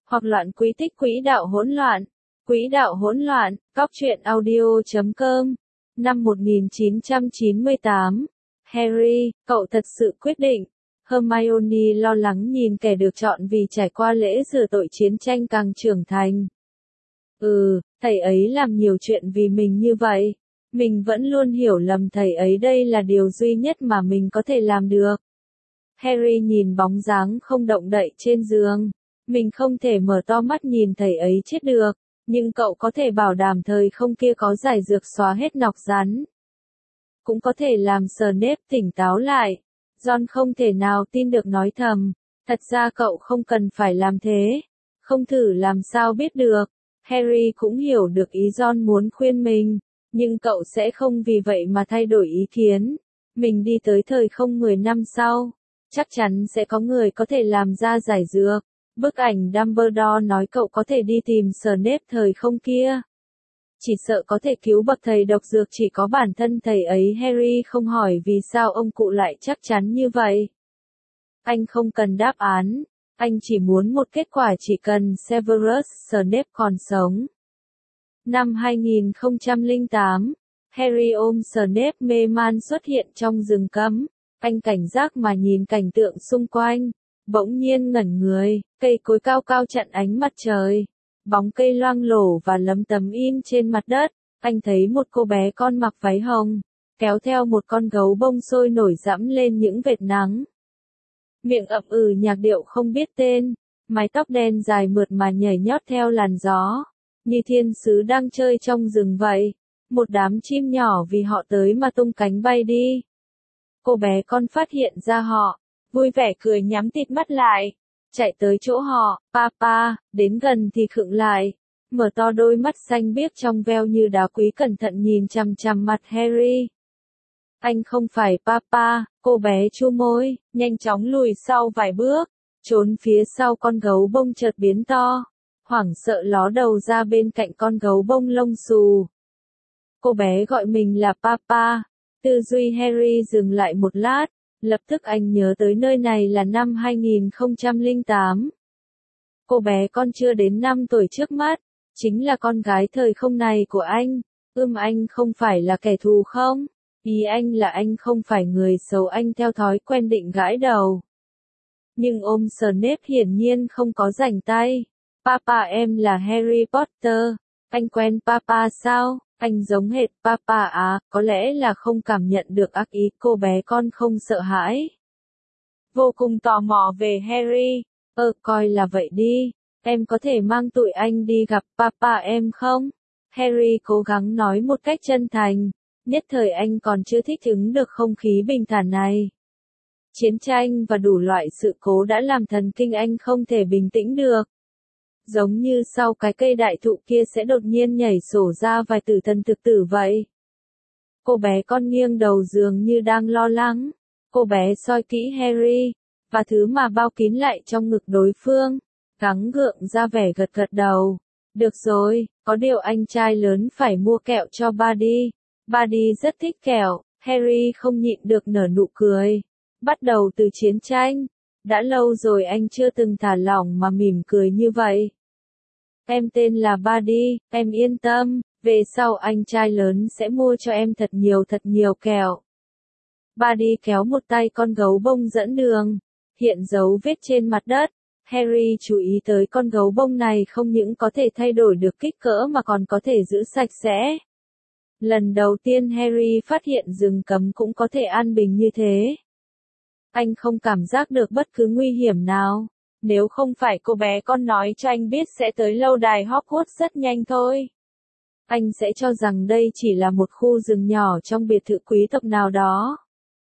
hoặc loạn quỹ tích quỹ đạo hỗn loạn. Quỹ đạo hỗn loạn, Cóc truyện audio.com. Năm 1998. Harry, cậu thật sự quyết định. Hermione lo lắng nhìn kẻ được chọn vì trải qua lễ rửa tội chiến tranh càng trưởng thành. Thầy ấy làm nhiều chuyện vì mình như vậy. Mình vẫn luôn hiểu lầm thầy ấy, đây là điều duy nhất mà mình có thể làm được. Harry nhìn bóng dáng không động đậy trên giường. Mình không thể mở to mắt nhìn thầy ấy chết được, nhưng cậu có thể bảo đảm thời không kia có giải dược xóa hết nọc rắn. Cũng có thể làm Snape tỉnh táo lại. Ron không thể nào tin được nói thầm. Thật ra cậu không cần phải làm thế. Không thử làm sao biết được. Harry cũng hiểu được ý Ron muốn khuyên mình, nhưng cậu sẽ không vì vậy mà thay đổi ý kiến. Mình đi tới thời không 10 năm sau, chắc chắn sẽ có người có thể làm ra giải dược. Bức ảnh Dumbledore nói cậu có thể đi tìm Snape thời không kia. Chỉ sợ có thể cứu bậc thầy độc dược chỉ có bản thân thầy ấy. Harry không hỏi vì sao ông cụ lại chắc chắn như vậy. Anh không cần đáp án, anh chỉ muốn một kết quả, chỉ cần Severus Snape còn sống. Năm 2008, Harry ôm Snape mê man xuất hiện trong rừng cấm. Anh cảnh giác mà nhìn cảnh tượng xung quanh, bỗng nhiên ngẩn người, cây cối cao cao chặn ánh mặt trời. Bóng cây loang lổ và lấm tấm in trên mặt đất. Anh thấy một cô bé con mặc váy hồng, kéo theo một con gấu bông sôi nổi dẫm lên những vệt nắng. Miệng ậm nhạc điệu không biết tên, mái tóc đen dài mượt mà nhảy nhót theo làn gió, như thiên sứ đang chơi trong rừng vậy. Một đám chim nhỏ vì họ tới mà tung cánh bay đi. Cô bé con phát hiện ra họ, vui vẻ cười nhắm tịt mắt lại, chạy tới chỗ họ. Papa, đến gần thì khựng lại, mở to đôi mắt xanh biếc trong veo như đá quý, cẩn thận nhìn chằm chằm mặt Harry. Anh không phải Papa, cô bé chu môi, nhanh chóng lùi sau vài bước, trốn phía sau con gấu bông chợt biến to, hoảng sợ ló đầu ra bên cạnh con gấu bông lông xù. Cô bé gọi mình là Papa. Tư duy Harry dừng lại một lát, lập tức anh nhớ tới nơi này là năm 2008. Cô bé con chưa đến 5 tuổi trước mắt, chính là con gái thời không này của anh. Anh không phải là kẻ thù không? Ý anh là anh không phải người xấu, anh theo thói quen định gãi đầu. Nhưng ôm Snape hiển nhiên không có rảnh tay. Papa, em là Harry Potter. Anh quen Papa sao? Anh giống hệt Papa à? Có lẽ là không cảm nhận được ác ý, cô bé con không sợ hãi. Vô cùng tò mò về Harry. Coi là vậy đi. Em có thể mang tụi anh đi gặp Papa em không? Harry cố gắng nói một cách chân thành. Nhất thời anh còn chưa thích ứng được không khí bình thản này. Chiến tranh và đủ loại sự cố đã làm thần kinh anh không thể bình tĩnh được. Giống như sau cái cây đại thụ kia sẽ đột nhiên nhảy sổ ra vài tử thần thực tử vậy. Cô bé con nghiêng đầu dường như đang lo lắng. Cô bé soi kỹ Harry, và thứ mà bao kín lại trong ngực đối phương, gắng gượng ra vẻ gật gật đầu. Được rồi, có điều anh trai lớn phải mua kẹo cho Buddy. Buddy rất thích kẹo. Harry không nhịn được nở nụ cười. Bắt đầu từ chiến tranh, đã lâu rồi anh chưa từng thả lỏng mà mỉm cười như vậy. Em tên là Buddy, em yên tâm, về sau anh trai lớn sẽ mua cho em thật nhiều kẹo. Buddy kéo một tay con gấu bông dẫn đường, hiện dấu vết trên mặt đất. Harry chú ý tới con gấu bông này không những có thể thay đổi được kích cỡ mà còn có thể giữ sạch sẽ. Lần đầu tiên Harry phát hiện rừng cấm cũng có thể an bình như thế. Anh không cảm giác được bất cứ nguy hiểm nào. Nếu không phải cô bé con nói cho anh biết sẽ tới lâu đài Hogwarts rất nhanh thôi, anh sẽ cho rằng đây chỉ là một khu rừng nhỏ trong biệt thự quý tộc nào đó.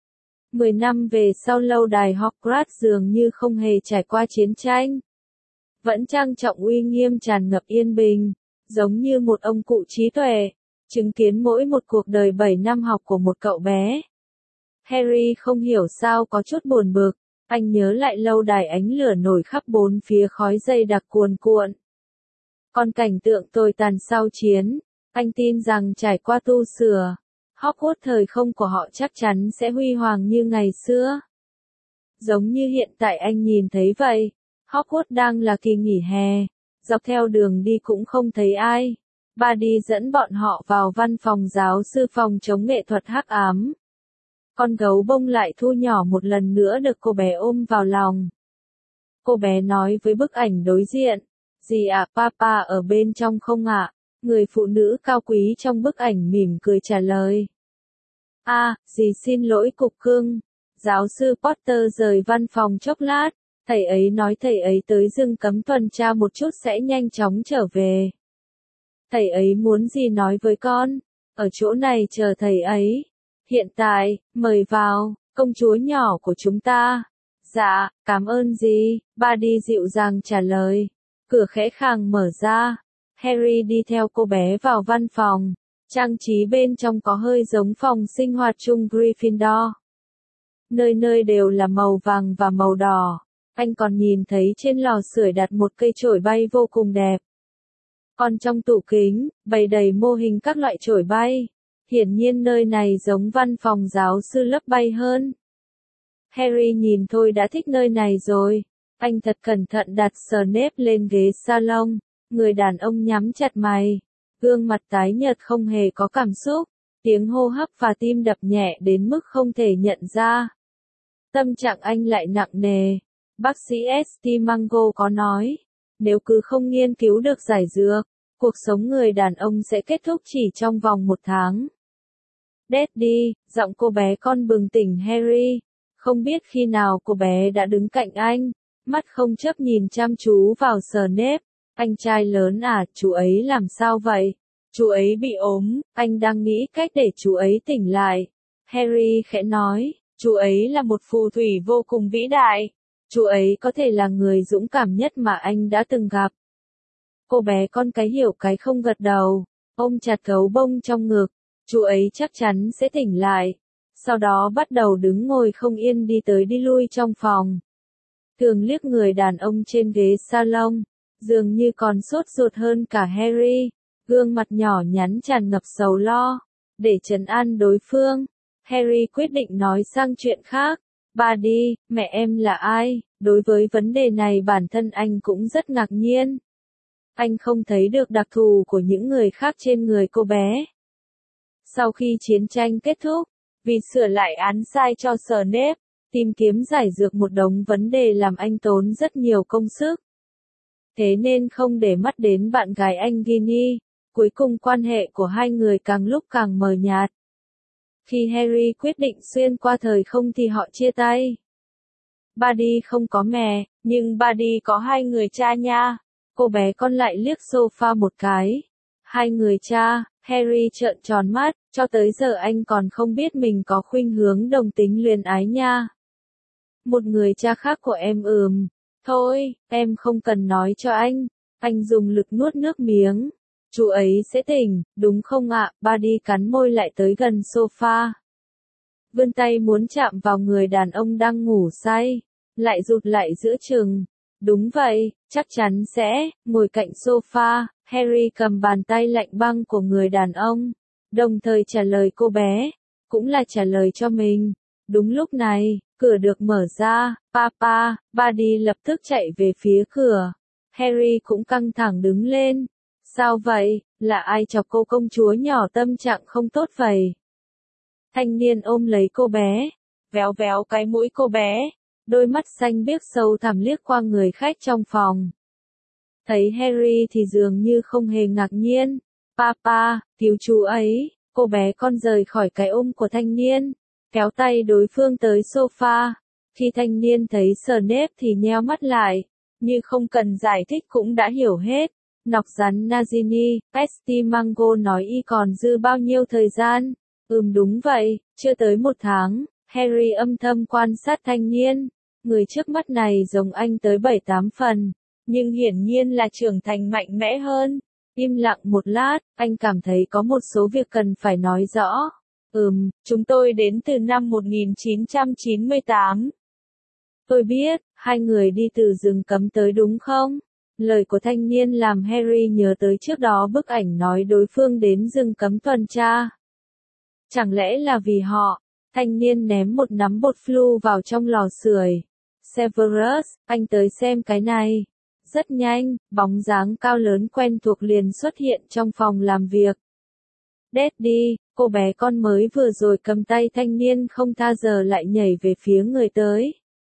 10 năm về sau, lâu đài Hogwarts dường như không hề trải qua chiến tranh. Vẫn trang trọng uy nghiêm, tràn ngập yên bình, giống như một ông cụ trí tuệ, chứng kiến mỗi một cuộc đời 7 năm học của một cậu bé. Harry không hiểu sao có chút buồn bực. Anh nhớ lại lâu đài, ánh lửa nổi khắp bốn phía, khói dày đặc cuồn cuộn. Còn cảnh tượng tồi tàn sau chiến, anh tin rằng trải qua tu sửa, Hogwarts thời không của họ chắc chắn sẽ huy hoàng như ngày xưa. Giống như hiện tại anh nhìn thấy vậy, Hogwarts đang là kỳ nghỉ hè, dọc theo đường đi cũng không thấy ai. Buddy dẫn bọn họ vào văn phòng giáo sư phòng chống nghệ thuật hắc ám. Con gấu bông lại thu nhỏ một lần nữa được cô bé ôm vào lòng. Cô bé nói với bức ảnh đối diện, "Gì ạ, papa ở bên trong không ạ?" Người phụ nữ cao quý trong bức ảnh mỉm cười trả lời. Dì xin lỗi cục cưng." Giáo sư Potter rời văn phòng chốc lát, thầy ấy nói thầy ấy tới rừng cấm tuần tra một chút sẽ nhanh chóng trở về. Thầy ấy muốn gì nói với con? Ở chỗ này chờ thầy ấy. Hiện tại, mời vào, công chúa nhỏ của chúng ta. Dạ, cảm ơn dì, Buddy dịu dàng trả lời. Cửa khẽ khàng mở ra. Harry đi theo cô bé vào văn phòng. Trang trí bên trong có hơi giống phòng sinh hoạt chung Gryffindor. Nơi nơi đều là màu vàng và màu đỏ. Anh còn nhìn thấy trên lò sưởi đặt một cây chổi bay vô cùng đẹp. Còn trong tủ kính, bày đầy mô hình các loại chổi bay. Hiển nhiên nơi này giống văn phòng giáo sư lớp bay hơn. Harry nhìn thôi đã thích nơi này rồi. Anh thật cẩn thận đặt Snape lên ghế salon. Người đàn ông nhắm chặt mày. Gương mặt tái nhợt không hề có cảm xúc. Tiếng hô hấp và tim đập nhẹ đến mức không thể nhận ra. Tâm trạng anh lại nặng nề. Bác sĩ St. Mungo có nói, nếu cứ không nghiên cứu được giải dược, cuộc sống người đàn ông sẽ kết thúc chỉ trong vòng 1 tháng. Daddy, giọng cô bé con bừng tỉnh Harry. Không biết khi nào cô bé đã đứng cạnh anh, mắt không chớp nhìn chăm chú vào Snape. Anh trai lớn à, chú ấy làm sao vậy? Chú ấy bị ốm, anh đang nghĩ cách để chú ấy tỉnh lại. Harry khẽ nói, chú ấy là một phù thủy vô cùng vĩ đại. Chú ấy có thể là người dũng cảm nhất mà anh đã từng gặp. Cô bé con cái hiểu cái không gật đầu, ôm chặt gấu bông trong ngực. Chú ấy chắc chắn sẽ tỉnh lại. Sau đó bắt đầu đứng ngồi không yên đi tới đi lui trong phòng. Thường liếc người đàn ông trên ghế salon, dường như còn sốt ruột hơn cả Harry. Gương mặt nhỏ nhắn tràn ngập sầu lo. Để trấn an đối phương, Harry quyết định nói sang chuyện khác. Buddy, mẹ em là ai? Đối với vấn đề này bản thân anh cũng rất ngạc nhiên. Anh không thấy được đặc thù của những người khác trên người cô bé. Sau khi chiến tranh kết thúc, vì sửa lại án sai cho Snape, tìm kiếm giải dược một đống vấn đề làm anh tốn rất nhiều công sức. Thế nên không để mắt đến bạn gái anh Ginny, cuối cùng quan hệ của hai người càng lúc càng mờ nhạt. Khi Harry quyết định xuyên qua thời không thì họ chia tay. Buddy không có mẹ, nhưng Buddy có 2 người cha nha. Cô bé con lại liếc sofa một cái. 2 người cha, Harry trợn tròn mắt, cho tới giờ anh còn không biết mình có khuynh hướng đồng tính luyến ái nha. Một người cha khác của em thôi, em không cần nói cho anh. Anh dùng lực nuốt nước miếng. Chú ấy sẽ tỉnh, đúng không ạ? Buddy cắn môi lại tới gần sofa. Vươn tay muốn chạm vào người đàn ông đang ngủ say, lại rụt lại giữa chừng. Đúng vậy, chắc chắn sẽ, ngồi cạnh sofa, Harry cầm bàn tay lạnh băng của người đàn ông, đồng thời trả lời cô bé, cũng là trả lời cho mình. Đúng lúc này, cửa được mở ra, papa, Buddy lập tức chạy về phía cửa. Harry cũng căng thẳng đứng lên. Sao vậy, là ai chọc cô công chúa nhỏ tâm trạng không tốt vậy? Thanh niên ôm lấy cô bé, véo véo cái mũi cô bé, đôi mắt xanh biếc sâu thẳm liếc qua người khách trong phòng. Thấy Harry thì dường như không hề ngạc nhiên. Papa, cứu chú ấy. Cô bé con rời khỏi cái ôm của thanh niên, kéo tay đối phương tới sofa. Khi thanh niên thấy Snape thì nheo mắt lại, như không cần giải thích cũng đã hiểu hết. Nọc rắn Nagini, St. Mungo nói y còn dư bao nhiêu thời gian? Đúng vậy, chưa tới 1 tháng. Harry âm thầm quan sát thanh niên. Người trước mắt này giống anh tới 7-8 phần, nhưng hiển nhiên là trưởng thành mạnh mẽ hơn. Im lặng một lát, anh cảm thấy có một số việc cần phải nói rõ. Chúng tôi đến từ năm 1998. Tôi biết, 2 người đi từ rừng cấm tới đúng không? Lời của thanh niên làm Harry nhớ tới trước đó bức ảnh nói đối phương đến rừng cấm tuần tra. Chẳng lẽ là vì họ? Thanh niên ném một nắm bột flu vào trong lò sưởi. Severus, anh tới xem cái này. Rất nhanh, bóng dáng cao lớn quen thuộc liền xuất hiện trong phòng làm việc. Daddy, cô bé con mới vừa rồi cầm tay thanh niên không tha giờ lại nhảy về phía người tới.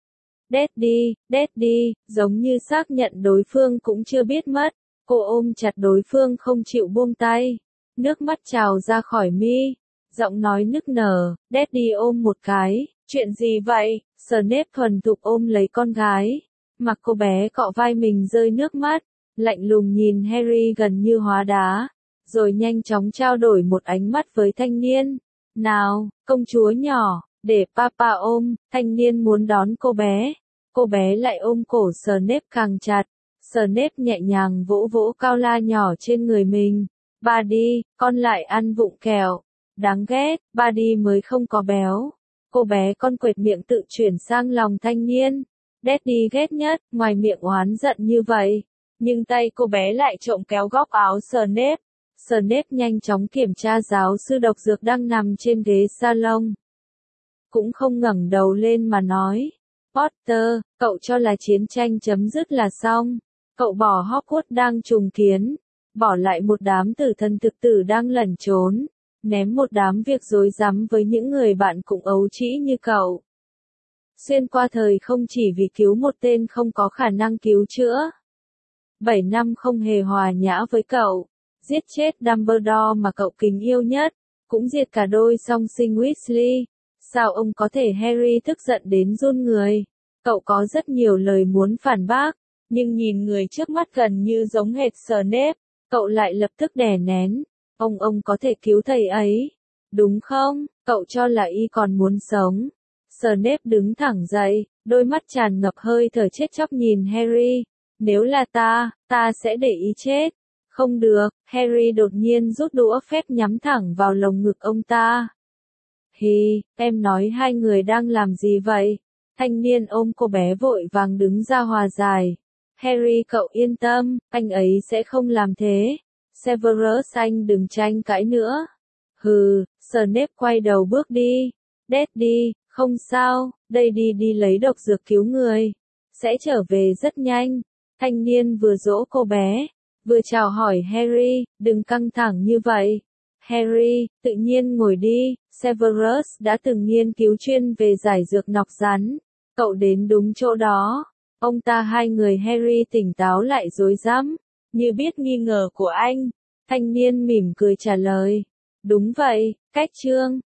Daddy, Daddy, giống như xác nhận đối phương cũng chưa biết mất. Cô ôm chặt đối phương không chịu buông tay. Nước mắt trào ra khỏi mi. Giọng nói nức nở, Daddy ôm một cái. Chuyện gì vậy? Snape thuần thục ôm lấy con gái. Mặc cô bé cọ vai mình rơi nước mắt. Lạnh lùng nhìn Harry gần như hóa đá. Rồi nhanh chóng trao đổi một ánh mắt với thanh niên. Nào, công chúa nhỏ, để papa ôm. Thanh niên muốn đón cô bé. Cô bé lại ôm cổ Snape càng chặt. Snape nhẹ nhàng vỗ vỗ cao la nhỏ trên người mình. Ba đi, con lại ăn vụng kẹo. Đáng ghét, ba đi mới không có béo. Cô bé con quệt miệng tự chuyển sang lòng thanh niên. Daddy ghét nhất, ngoài miệng oán giận như vậy. Nhưng tay cô bé lại trộm kéo góc áo Snape. Snape nhanh chóng kiểm tra giáo sư độc dược đang nằm trên ghế salon. Cũng không ngẩng đầu lên mà nói. Potter, cậu cho là chiến tranh chấm dứt là xong. Cậu bỏ Hogwarts đang trùng kiến. Bỏ lại một đám tử thần thực tử đang lẩn trốn. Ném một đám việc rối rắm với những người bạn cũng ấu trĩ như cậu. Xuyên qua thời không chỉ vì cứu một tên không có khả năng cứu chữa. 7 năm không hề hòa nhã với cậu. Giết chết Dumbledore mà cậu kính yêu nhất. Cũng diệt cả đôi song sinh Weasley. Sao ông có thể? Harry tức giận đến run người. Cậu có rất nhiều lời muốn phản bác. Nhưng nhìn người trước mắt gần như giống hệt Snape. Cậu lại lập tức đè nén. Ông có thể cứu thầy ấy. Đúng không? Cậu cho là y còn muốn sống. Snape đứng thẳng dậy. Đôi mắt tràn ngập hơi thở chết chóc nhìn Harry. Nếu là ta sẽ để ý chết. Không được, Harry đột nhiên rút đũa phép nhắm thẳng vào lồng ngực ông ta. Hi, em nói hai người đang làm gì vậy? Thanh niên ôm cô bé vội vàng đứng ra hòa giải. Harry cậu yên tâm, anh ấy sẽ không làm thế. Severus anh đừng tranh cãi nữa. Hừ, Snape quay đầu bước đi. Daddy, không sao, đây đi lấy độc dược cứu người. Sẽ trở về rất nhanh. Thanh niên vừa dỗ cô bé, vừa chào hỏi Harry, đừng căng thẳng như vậy. Harry, tự nhiên ngồi đi, Severus đã từng nghiên cứu chuyên về giải dược nọc rắn. Cậu đến đúng chỗ đó. Ông ta hai người Harry tỉnh táo lại rối rắm, như biết nghi ngờ của anh. Thanh niên mỉm cười trả lời. Đúng vậy, cách chương.